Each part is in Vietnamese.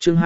chương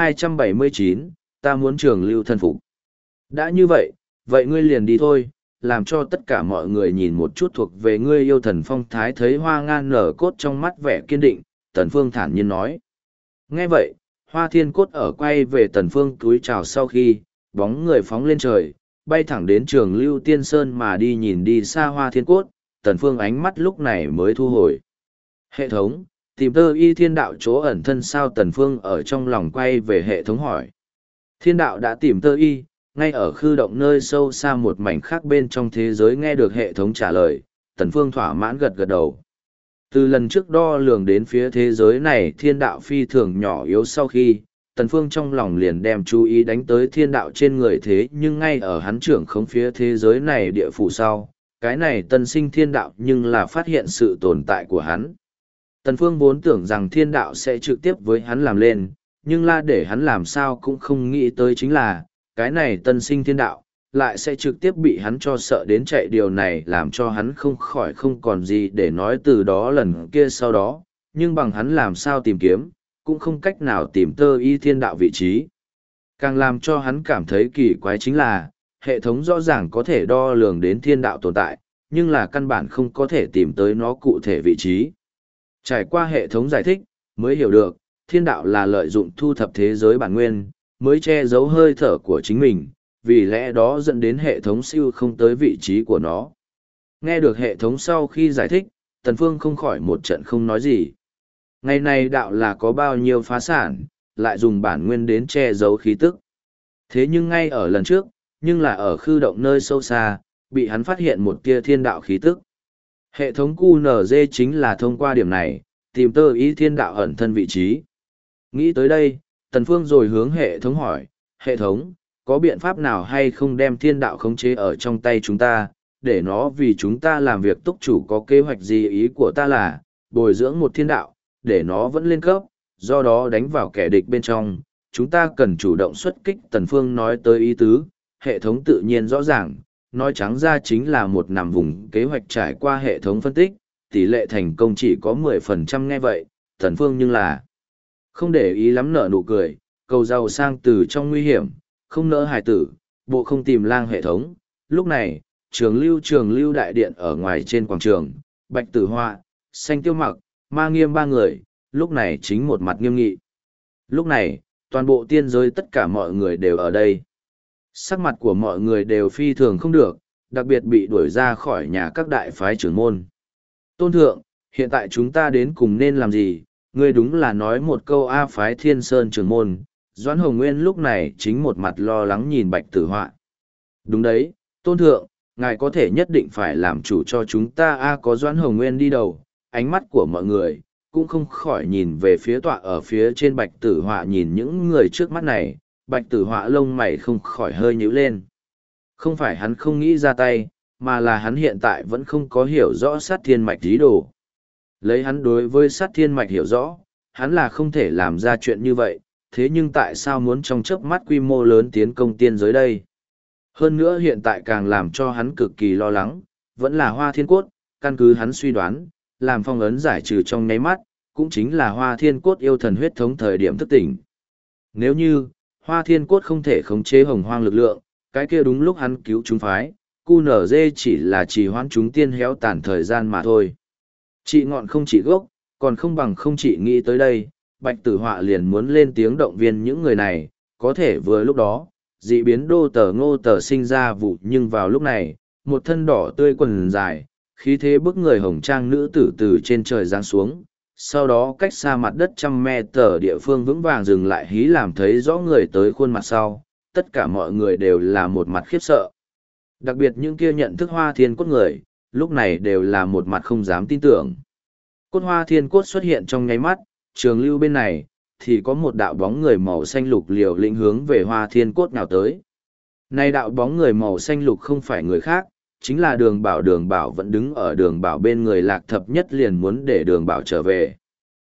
279, ta muốn trường lưu thân phục. Đã như vậy, vậy ngươi liền đi thôi, làm cho tất cả mọi người nhìn một chút thuộc về ngươi yêu thần phong thái. Thấy Hoa Ngan nở cốt trong mắt vẻ kiên định, Tần Phương thản nhiên nói. Nghe vậy, Hoa Thiên Cốt ở quay về Tần Phương cúi chào sau khi, bóng người phóng lên trời, bay thẳng đến Trường Lưu Tiên Sơn mà đi. Nhìn đi xa Hoa Thiên Cốt, Tần Phương ánh mắt lúc này mới thu hồi. Hệ thống, tìm Tơ Y Thiên Đạo chỗ ẩn thân sao? Tần Phương ở trong lòng quay về hệ thống hỏi. Thiên Đạo đã tìm Tơ Y, ngay ở khư động nơi sâu xa một mảnh khác bên trong thế giới. Nghe được hệ thống trả lời, Tần Phương thỏa mãn gật gật đầu. Từ lần trước đo lường đến phía thế giới này thiên đạo phi thường nhỏ yếu sau khi, Tần Phương trong lòng liền đem chú ý đánh tới thiên đạo trên người. Thế nhưng ngay ở hắn trưởng không phía thế giới này địa phủ sau, cái này tân sinh thiên đạo nhưng là phát hiện sự tồn tại của hắn. Tần Phương vốn tưởng rằng thiên đạo sẽ trực tiếp với hắn làm lên, nhưng là để hắn làm sao cũng không nghĩ tới chính là, cái này tân sinh thiên đạo, lại sẽ trực tiếp bị hắn cho sợ đến chạy. Điều này làm cho hắn không khỏi không còn gì để nói từ đó lần kia sau đó, nhưng bằng hắn làm sao tìm kiếm, cũng không cách nào tìm Tơ Y Thiên Đạo vị trí. Càng làm cho hắn cảm thấy kỳ quái chính là, hệ thống rõ ràng có thể đo lường đến thiên đạo tồn tại, nhưng là căn bản không có thể tìm tới nó cụ thể vị trí. Trải qua hệ thống giải thích, mới hiểu được, thiên đạo là lợi dụng thu thập thế giới bản nguyên, mới che giấu hơi thở của chính mình, vì lẽ đó dẫn đến hệ thống siêu không tới vị trí của nó. Nghe được hệ thống sau khi giải thích, Tần Phương không khỏi một trận không nói gì. Ngày này đạo là có bao nhiêu phá sản, lại dùng bản nguyên đến che giấu khí tức. Thế nhưng ngay ở lần trước, nhưng là ở khư động nơi sâu xa, bị hắn phát hiện một tia thiên đạo khí tức. Hệ thống QNZ chính là thông qua điểm này, tìm Tơ Y Thiên Đạo ẩn thân vị trí. Nghĩ tới đây, Tần Phương rồi hướng hệ thống hỏi, hệ thống, có biện pháp nào hay không đem thiên đạo khống chế ở trong tay chúng ta, để nó vì chúng ta làm việc túc chủ? Có kế hoạch gì? Ý của ta là, bồi dưỡng một thiên đạo, để nó vẫn lên cấp, do đó đánh vào kẻ địch bên trong, chúng ta cần chủ động xuất kích. Tần Phương nói tới ý tứ, hệ thống tự nhiên rõ ràng, nói trắng ra chính là một nằm vùng kế hoạch. Trải qua hệ thống phân tích, tỷ lệ thành công chỉ có 10%. Nghe vậy, Tần Phương nhưng là không để ý lắm, nở nụ cười, cầu giàu sang từ trong nguy hiểm, không nỡ hài tử, bộ không tìm lang. Hệ thống. Lúc này, trường lưu đại điện ở ngoài trên quảng trường, Bạch Tử Họa, Xanh Tiêu Mặc, Ma Nghiêm ba người, lúc này chính một mặt nghiêm nghị. Lúc này, toàn bộ tiên giới tất cả mọi người đều ở đây. Sắc mặt của mọi người đều phi thường không được, đặc biệt bị đuổi ra khỏi nhà các đại phái trưởng môn. Tôn thượng, hiện tại chúng ta đến cùng nên làm gì? Ngươi đúng là nói một câu A. Phái Thiên Sơn trưởng môn, Doãn Hồng Nguyên lúc này chính một mặt lo lắng nhìn Bạch Tử Họa. Đúng đấy, Tôn thượng, ngài có thể nhất định phải làm chủ cho chúng ta A. Có Doãn Hồng Nguyên đi đầu, ánh mắt của mọi người cũng không khỏi nhìn về phía tọa ở phía trên Bạch Tử Họa. Nhìn những người trước mắt này, Bạch Tử Họa lông mày không khỏi hơi nhíu lên. Không phải hắn không nghĩ ra tay, mà là hắn hiện tại vẫn không có hiểu rõ sát thiên mạch ý đồ. Lấy hắn đối với sát thiên mạch hiểu rõ, hắn là không thể làm ra chuyện như vậy, thế nhưng tại sao muốn trong chớp mắt quy mô lớn tiến công tiên giới đây? Hơn nữa hiện tại càng làm cho hắn cực kỳ lo lắng, vẫn là Hoa Thiên Cốt. Căn cứ hắn suy đoán, làm phong ấn giải trừ trong nháy mắt, cũng chính là Hoa Thiên Cốt yêu thần huyết thống thời điểm thức tỉnh. Nếu như, Hoa Thiên Cốt không thể khống chế hồng hoang lực lượng, cái kia đúng lúc hắn cứu chúng phái, QNZ chỉ là trì hoãn chúng tiên héo tàn thời gian mà thôi. Trị ngọn không trị gốc, còn không bằng không trị. Nghĩ tới đây, Bạch Tử Họa liền muốn lên tiếng động viên những người này, có thể vừa lúc đó, dị biến Đô Tờ Ngô Tờ sinh ra vụ. Nhưng vào lúc này, một thân đỏ tươi quần dài, khí thế bức người hồng trang nữ tử từ trên trời giáng xuống, sau đó cách xa mặt đất 100 m địa phương vững vàng dừng lại. Hí làm thấy rõ người tới khuôn mặt sau, tất cả mọi người đều là một mặt khiếp sợ. Đặc biệt những kia nhận thức Hoa Thiên Cốt người, lúc này đều là một mặt không dám tin tưởng. Cốt Hoa Thiên Cốt xuất hiện trong nháy mắt, trường lưu bên này, thì có một đạo bóng người màu xanh lục liều lĩnh hướng về Hoa Thiên Cốt nào tới. Này đạo bóng người màu xanh lục không phải người khác, chính là Đường Bảo. Đường Bảo vẫn đứng ở Đường Bảo bên người. Lạc Thập Nhất liền muốn để Đường Bảo trở về.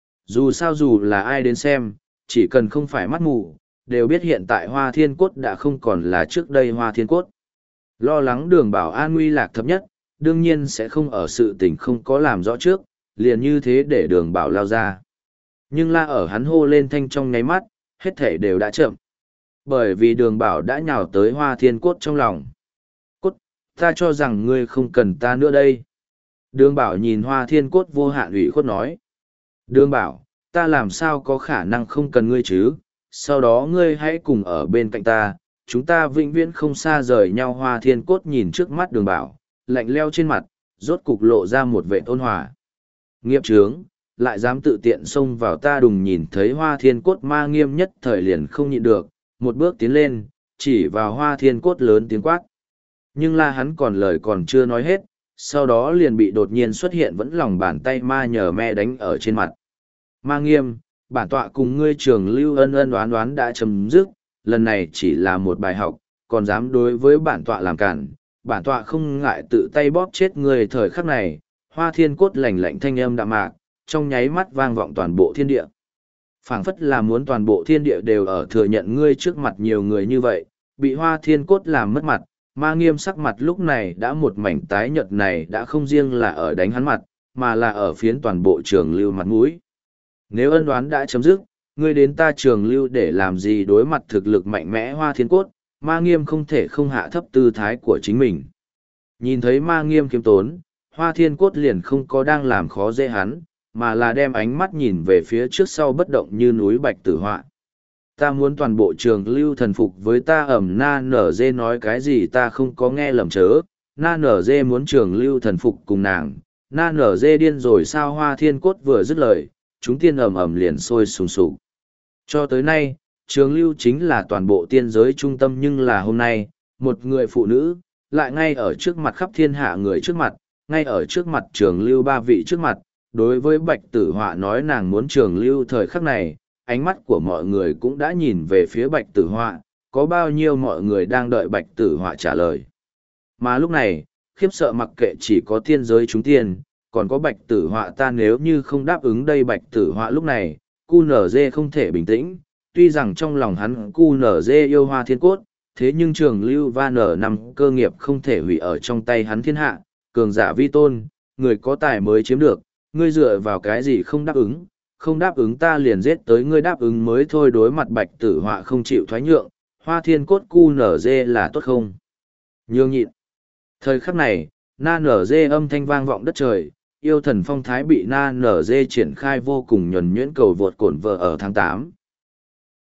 Dù sao dù là ai đến xem, chỉ cần không phải mắt mù, đều biết hiện tại Hoa Thiên Cốt đã không còn là trước đây Hoa Thiên Cốt. Lo lắng Đường Bảo an nguy Lạc Thập Nhất, đương nhiên sẽ không ở sự tình không có làm rõ trước, liền như thế để Đường Bảo lao ra. Nhưng là ở hắn hô lên thanh trong nháy mắt, hết thể đều đã chậm. Bởi vì đường bảo đã nhào tới Hoa Thiên Cốt trong lòng. Cốt, ta cho rằng ngươi không cần ta nữa đây. Đường bảo nhìn Hoa Thiên Cốt vô hạn ủy khuất nói. Đường bảo, ta làm sao có khả năng không cần ngươi chứ, sau đó ngươi hãy cùng ở bên cạnh ta, chúng ta vĩnh viễn không xa rời nhau. Hoa Thiên Cốt nhìn trước mắt đường bảo, lạnh leo trên mặt, rốt cục lộ ra một vẻ ôn hòa. Nghiệp trướng, lại dám tự tiện xông vào ta. Đùng nhìn thấy Hoa Thiên Cốt, Ma Nghiêm nhất thời liền không nhịn được, một bước tiến lên, chỉ vào Hoa Thiên Cốt lớn tiếng quát. Nhưng là hắn còn lời còn chưa nói hết, sau đó liền bị đột nhiên xuất hiện vẫn lòng bàn tay ma nhờ me đánh ở trên mặt. Ma Nghiêm, bản tọa cùng ngươi Trường Lưu ân ân đoán đoán đã chấm dứt, lần này chỉ là một bài học, còn dám đối với bản tọa làm cản, bản tọa không ngại tự tay bóp chết ngươi. Thời khắc này, Hoa Thiên Cốt lạnh lạnh thanh âm đạm mạc, trong nháy mắt vang vọng toàn bộ thiên địa. Phảng phất là muốn toàn bộ thiên địa đều ở thừa nhận ngươi trước mặt nhiều người như vậy, bị Hoa Thiên Cốt làm mất mặt. Ma Nghiêm sắc mặt lúc này đã một mảnh tái nhợt, này đã không riêng là ở đánh hắn mặt, mà là ở phiến toàn bộ Trường Lưu mặt mũi. Nếu ân oán đã chấm dứt, ngươi đến ta Trường Lưu để làm gì? Đối mặt thực lực mạnh mẽ Hoa Thiên Cốt, Ma Nghiêm không thể không hạ thấp tư thái của chính mình. Nhìn thấy Ma Nghiêm khiêm tốn, Hoa Thiên Cốt liền không có đang làm khó dễ hắn, mà là đem ánh mắt nhìn về phía trước sau bất động như núi Bạch Tử Họa. Ta muốn toàn bộ Trường Lưu thần phục với ta. Na nở dê nói cái gì ta không có nghe lầm chớ, Na nở dê muốn Trường Lưu thần phục cùng nàng, Na nở dê điên rồi sao? Hoa Thiên Cốt vừa dứt lời, chúng tiên liền sôi sùng sục. Cho tới nay, Trường Lưu chính là toàn bộ tiên giới trung tâm, nhưng là hôm nay, một người phụ nữ, lại ngay ở trước mặt khắp thiên hạ người trước mặt, ngay ở trước mặt Trường Lưu ba vị trước mặt, đối với Bạch Tử Họa nói nàng muốn Trường Lưu. Thời khắc này, ánh mắt của mọi người cũng đã nhìn về phía Bạch Tử Họa, có bao nhiêu mọi người đang đợi Bạch Tử Họa trả lời. Mà lúc này, khiếp sợ mặc kệ chỉ có tiên giới chúng tiên, còn có Bạch Tử Họa. Ta nếu như không đáp ứng đây. Bạch Tử Họa lúc này, QNZ không thể bình tĩnh, tuy rằng trong lòng hắn QNZ yêu Hoa Thiên Cốt, thế nhưng Trường Lưu và N5 cơ nghiệp không thể hủy ở trong tay hắn. Thiên hạ, cường giả vi tôn, người có tài mới chiếm được, ngươi dựa vào cái gì không đáp ứng? Không đáp ứng ta liền giết tới ngươi, đáp ứng mới thôi. Đối mặt Bạch Tử Họa không chịu thoái nhượng, Hoa Thiên Cốt QNZ là tốt không nhường nhịn. Thời khắc này, Na nở dê âm thanh vang vọng đất trời, yêu thần phong thái bị Na nở dê triển khai vô cùng nhuần nhuyễn. Cầu vượt cổn vợ ở tháng 8,